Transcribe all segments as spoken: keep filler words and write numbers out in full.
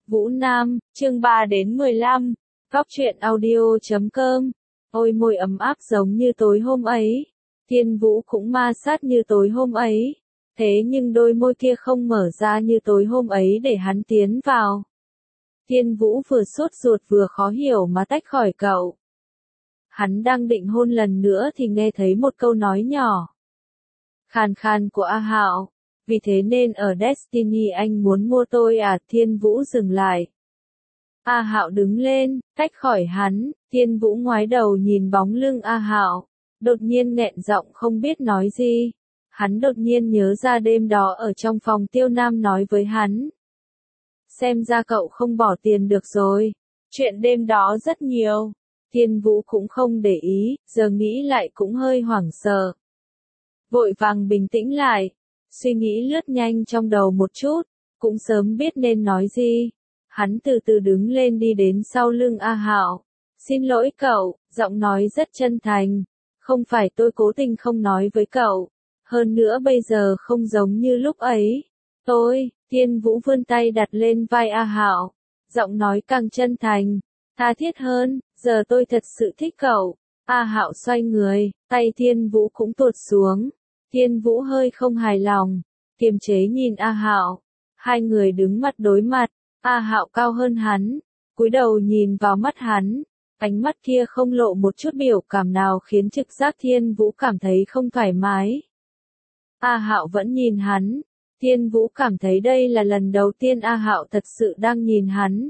Vũ Nam, chương ba đến mười lăm, Góc truyện audio chấm com. Ôi môi ấm áp giống như tối hôm ấy. Thiên Vũ cũng ma sát như tối hôm ấy. Thế nhưng đôi môi kia không mở ra như tối hôm ấy để hắn tiến vào. Thiên Vũ vừa sốt ruột vừa khó hiểu mà tách khỏi cậu. Hắn đang định hôn lần nữa thì nghe thấy một câu nói nhỏ. Khàn khàn của A Hạo. Vì thế nên ở Destiny anh muốn mua tôi à? Thiên Vũ dừng lại. A Hạo đứng lên, tách khỏi hắn. Thiên Vũ ngoái đầu nhìn bóng lưng A Hạo. Đột nhiên nghẹn giọng không biết nói gì. Hắn đột nhiên nhớ ra đêm đó ở trong phòng Tiêu Nam nói với hắn. Xem ra cậu không bỏ tiền được rồi. Chuyện đêm đó rất nhiều. Thiên Vũ cũng không để ý, giờ nghĩ lại cũng hơi hoảng sợ. Vội vàng bình tĩnh lại. Suy nghĩ lướt nhanh trong đầu một chút, cũng sớm biết nên nói gì. Hắn từ từ đứng lên đi đến sau lưng A Hạo. Xin lỗi cậu, giọng nói rất chân thành. Không phải tôi cố tình không nói với cậu. Hơn nữa bây giờ không giống như lúc ấy. Tôi, Thiên Vũ vươn tay đặt lên vai A Hạo. Giọng nói càng chân thành, tha thiết hơn, giờ tôi thật sự thích cậu. A Hạo xoay người, tay Thiên Vũ cũng tuột xuống. Thiên Vũ hơi không hài lòng, kiềm chế nhìn A Hạo. Hai người đứng mặt đối mặt, A Hạo cao hơn hắn, cúi đầu nhìn vào mắt hắn. Ánh mắt kia không lộ một chút biểu cảm nào khiến trực giác Thiên Vũ cảm thấy không thoải mái. A Hạo vẫn nhìn hắn. Thiên Vũ cảm thấy đây là lần đầu tiên A Hạo thật sự đang nhìn hắn.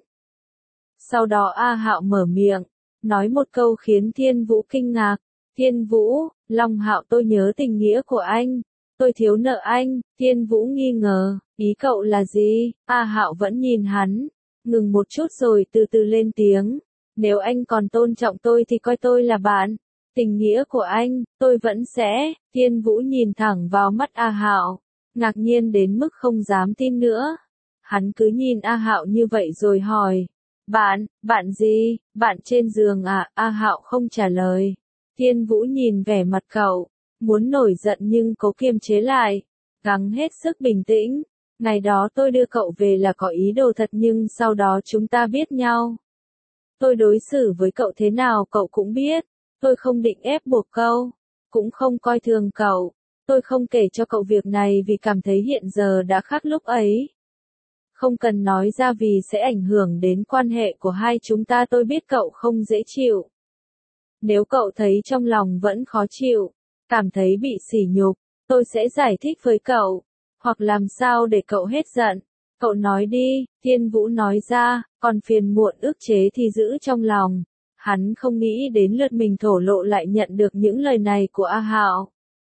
Sau đó A Hạo mở miệng, nói một câu khiến Thiên Vũ kinh ngạc. Thiên Vũ, Long Hạo, tôi nhớ tình nghĩa của anh. Tôi thiếu nợ anh. Thiên Vũ nghi ngờ, ý cậu là gì? A Hạo vẫn nhìn hắn, ngừng một chút rồi từ từ lên tiếng. Nếu anh còn tôn trọng tôi thì coi tôi là bạn. Tình nghĩa của anh, tôi vẫn sẽ. Thiên Vũ nhìn thẳng vào mắt A Hạo, ngạc nhiên đến mức không dám tin nữa. Hắn cứ nhìn A Hạo như vậy rồi hỏi. Bạn, bạn gì? Bạn trên giường à? A Hạo không trả lời. Thiên Vũ nhìn vẻ mặt cậu, muốn nổi giận nhưng cố kiềm chế lại, gắng hết sức bình tĩnh. Ngày đó tôi đưa cậu về là có ý đồ thật nhưng sau đó chúng ta biết nhau. Tôi đối xử với cậu thế nào cậu cũng biết. Tôi không định ép buộc cậu, cũng không coi thường cậu. Tôi không kể cho cậu việc này vì cảm thấy hiện giờ đã khác lúc ấy. Không cần nói ra vì sẽ ảnh hưởng đến quan hệ của hai chúng ta. Tôi biết cậu không dễ chịu. Nếu cậu thấy trong lòng vẫn khó chịu, cảm thấy bị sỉ nhục, tôi sẽ giải thích với cậu, hoặc làm sao để cậu hết giận. Cậu nói đi, Thiên Vũ nói ra, còn phiền muộn ức chế thì giữ trong lòng. Hắn không nghĩ đến lượt mình thổ lộ lại nhận được những lời này của A Hạo.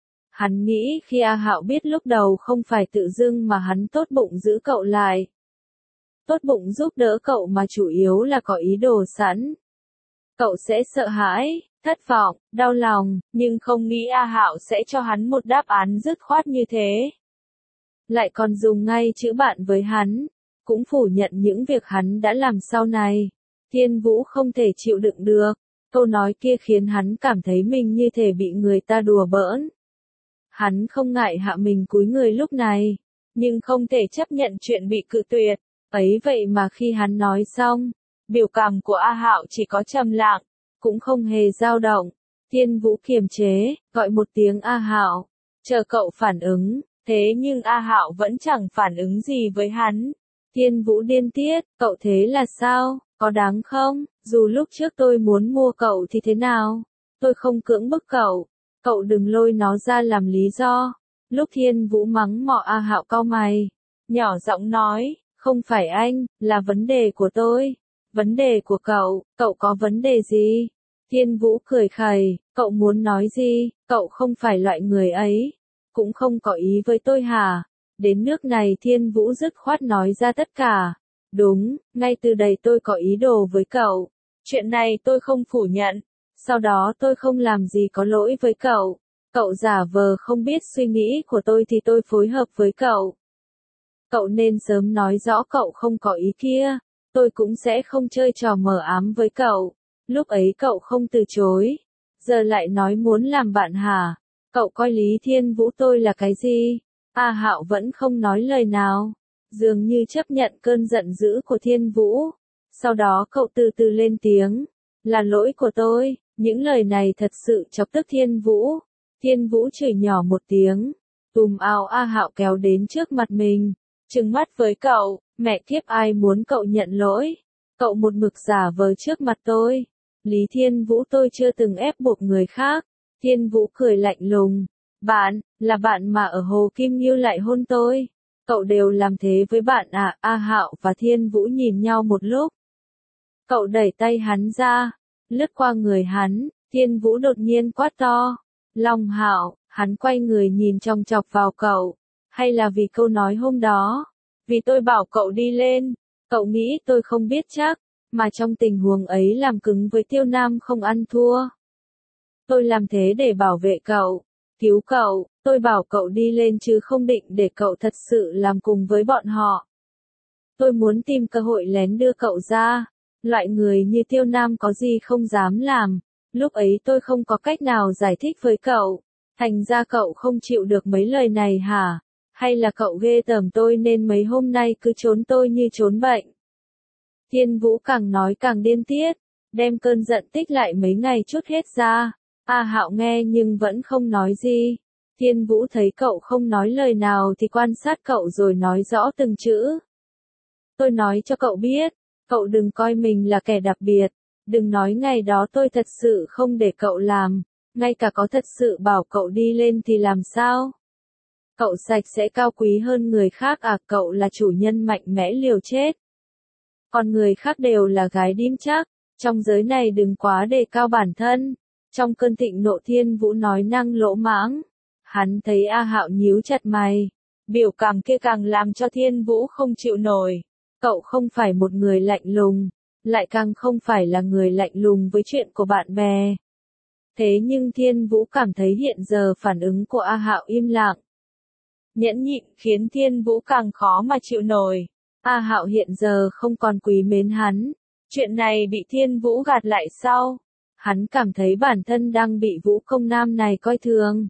Hắn nghĩ khi A Hạo biết lúc đầu không phải tự dưng mà hắn tốt bụng giữ cậu lại. Tốt bụng giúp đỡ cậu mà chủ yếu là có ý đồ sẵn. Cậu sẽ sợ hãi, thất vọng, đau lòng, nhưng không nghĩ A Hạo sẽ cho hắn một đáp án dứt khoát như thế. Lại còn dùng ngay chữ bạn với hắn, cũng phủ nhận những việc hắn đã làm sau này. Thiên Vũ không thể chịu đựng được, câu nói kia khiến hắn cảm thấy mình như thể bị người ta đùa bỡn. Hắn không ngại hạ mình cúi người lúc này, nhưng không thể chấp nhận chuyện bị cự tuyệt. Ấy vậy mà khi hắn nói xong, biểu cảm của A Hạo chỉ có trầm lặng, cũng không hề dao động. Thiên Vũ kiềm chế, gọi một tiếng A Hạo, chờ cậu phản ứng, thế nhưng A Hạo vẫn chẳng phản ứng gì với hắn. Thiên Vũ điên tiết, cậu thế là sao, có đáng không? Dù lúc trước tôi muốn mua cậu thì thế nào? Tôi không cưỡng bức cậu, cậu đừng lôi nó ra làm lý do. Lúc Thiên Vũ mắng mọ A Hạo cau mày, nhỏ giọng nói, không phải anh, là vấn đề của tôi. Vấn đề của cậu, cậu có vấn đề gì? Thiên Vũ cười khẩy, cậu muốn nói gì? Cậu không phải loại người ấy, cũng không có ý với tôi hả? Đến nước này Thiên Vũ dứt khoát nói ra tất cả. Đúng, ngay từ đây tôi có ý đồ với cậu. Chuyện này tôi không phủ nhận. Sau đó tôi không làm gì có lỗi với cậu. Cậu giả vờ không biết suy nghĩ của tôi thì tôi phối hợp với cậu. Cậu nên sớm nói rõ cậu không có ý kia. Tôi cũng sẽ không chơi trò mờ ám với cậu. Lúc ấy cậu không từ chối. Giờ lại nói muốn làm bạn hả? Cậu coi Lý Thiên Vũ tôi là cái gì? A Hạo vẫn không nói lời nào. dường như chấp nhận cơn giận dữ của Thiên Vũ. Sau đó cậu từ từ lên tiếng, là lỗi của tôi. Những lời này thật sự chọc tức Thiên Vũ. Thiên Vũ chửi nhỏ một tiếng, tùm ào A Hạo kéo đến trước mặt mình, trừng mắt với cậu, mẹ kiếp ai muốn cậu nhận lỗi. Cậu một mực giả vờ trước mặt tôi. Lý Thiên Vũ, tôi chưa từng ép buộc người khác. Thiên Vũ cười lạnh lùng, bạn, là bạn mà ở Hồ Kim Nghiêu lại hôn tôi. Cậu đều làm thế với bạn à? A Hạo và Thiên Vũ nhìn nhau một lúc. Cậu đẩy tay hắn ra, lướt qua người hắn. Thiên Vũ đột nhiên quát to, Long Hạo. Hắn quay người nhìn chòng chọc vào cậu. Hay là vì câu nói hôm đó? Vì tôi bảo cậu đi lên. Cậu nghĩ tôi không biết chắc, mà trong tình huống ấy làm cứng với Tiêu Nam không ăn thua. Tôi làm thế để bảo vệ cậu, cứu cậu. Tôi bảo cậu đi lên chứ không định để cậu thật sự làm cùng với bọn họ. Tôi muốn tìm cơ hội lén đưa cậu ra. Loại người như Tiêu Nam có gì không dám làm. Lúc ấy tôi không có cách nào giải thích với cậu. Thành ra cậu không chịu được mấy lời này hả? Hay là cậu ghê tởm tôi nên mấy hôm nay cứ trốn tôi như trốn bệnh? Thiên Vũ càng nói càng điên tiết, đem cơn giận tích lại mấy ngày trút hết ra. A Hạo nghe nhưng vẫn không nói gì. Thiên Vũ thấy cậu không nói lời nào thì quan sát cậu rồi nói rõ từng chữ. Tôi nói cho cậu biết, cậu đừng coi mình là kẻ đặc biệt. Đừng nói ngày đó tôi thật sự không để cậu làm. Ngay cả có thật sự bảo cậu đi lên thì làm sao? Cậu sạch sẽ cao quý hơn người khác à? Cậu là chủ nhân mạnh mẽ liều chết. Còn người khác đều là gái điếm chắc. Trong giới này đừng quá đề cao bản thân. Trong cơn thịnh nộ Thiên Vũ nói năng lỗ mãng. Hắn thấy A Hạo nhíu chặt mày. Biểu cảm kia càng làm cho Thiên Vũ không chịu nổi. Cậu không phải một người lạnh lùng. Lại càng không phải là người lạnh lùng với chuyện của bạn bè. Thế nhưng Thiên Vũ cảm thấy hiện giờ phản ứng của A Hạo im lặng. Nhẫn nhịn khiến Thiên Vũ càng khó mà chịu nổi. A Hạo hiện giờ không còn quý mến hắn. Chuyện này bị Thiên Vũ gạt lại sau. Hắn cảm thấy bản thân đang bị Vũ Công Nam này coi thường.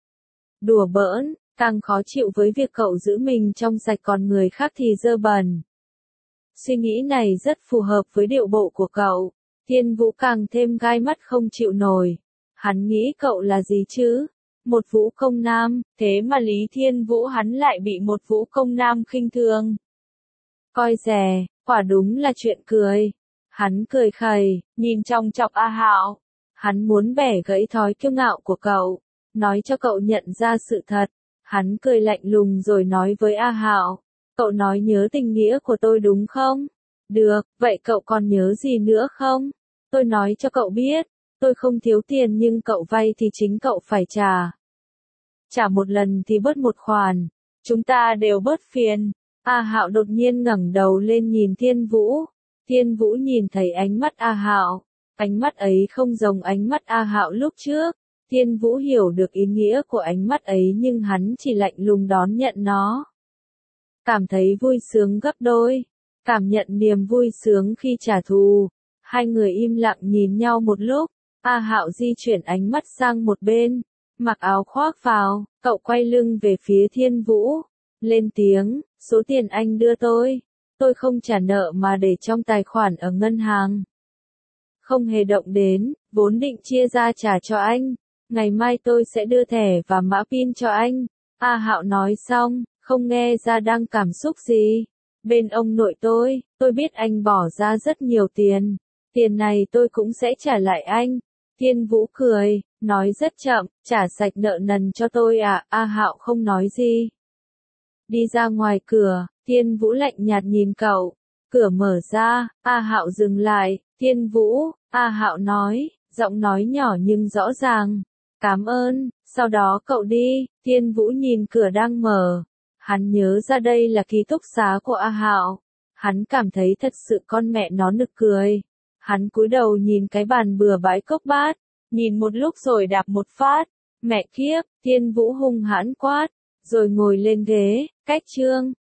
Đùa bỡn, càng khó chịu với việc cậu giữ mình trong sạch còn người khác thì dơ bẩn. Suy nghĩ này rất phù hợp với điệu bộ của cậu. Thiên Vũ càng thêm gai mắt không chịu nổi. Hắn nghĩ cậu là gì chứ? Một Vũ Công Nam, thế mà Lý Thiên Vũ hắn lại bị một Vũ Công Nam khinh thường. Coi rẻ, quả đúng là chuyện cười. Hắn cười khẩy, nhìn chòng chọc A Hạo. Hắn muốn bẻ gãy thói kiêu ngạo của cậu, nói cho cậu nhận ra sự thật. Hắn cười lạnh lùng rồi nói với A Hạo, cậu nói nhớ tình nghĩa của tôi đúng không? Được, vậy cậu còn nhớ gì nữa không? Tôi nói cho cậu biết, tôi không thiếu tiền nhưng cậu vay thì chính cậu phải trả. Trả một lần thì bớt một khoản, chúng ta đều bớt phiền. A Hạo đột nhiên ngẩng đầu lên nhìn Thiên Vũ. Thiên Vũ nhìn thấy ánh mắt A Hạo, ánh mắt ấy không giống ánh mắt A Hạo lúc trước. Thiên Vũ hiểu được ý nghĩa của ánh mắt ấy nhưng hắn chỉ lạnh lùng đón nhận nó. Cảm thấy vui sướng gấp đôi, cảm nhận niềm vui sướng khi trả thù. Hai người im lặng nhìn nhau một lúc, A Hạo di chuyển ánh mắt sang một bên, mặc áo khoác vào, cậu quay lưng về phía Thiên Vũ, lên tiếng, số tiền anh đưa tôi, tôi không trả nợ mà để trong tài khoản ở ngân hàng. Không hề động đến, vốn định chia ra trả cho anh, ngày mai tôi sẽ đưa thẻ và mã pin cho anh. A Hạo nói xong, không nghe ra đang cảm xúc gì. Bên ông nội tôi, tôi biết anh bỏ ra rất nhiều tiền. Tiền này tôi cũng sẽ trả lại anh. Thiên Vũ cười, nói rất chậm, trả sạch nợ nần cho tôi à? A Hạo không nói gì. Đi ra ngoài cửa, Thiên Vũ lạnh nhạt nhìn cậu. Cửa mở ra, A Hạo dừng lại. Thiên Vũ, A Hạo nói, giọng nói nhỏ nhưng rõ ràng. Cảm ơn, sau đó cậu đi. Thiên Vũ nhìn cửa đang mở. Hắn nhớ ra đây là ký túc xá của A Hạo. Hắn cảm thấy thật sự con mẹ nó nực cười. Hắn cúi đầu nhìn cái bàn bừa bãi cốc bát, nhìn một lúc rồi đạp một phát. Mẹ kiếp, Thiên Vũ hung hãn quát, rồi ngồi lên ghế, cách chương.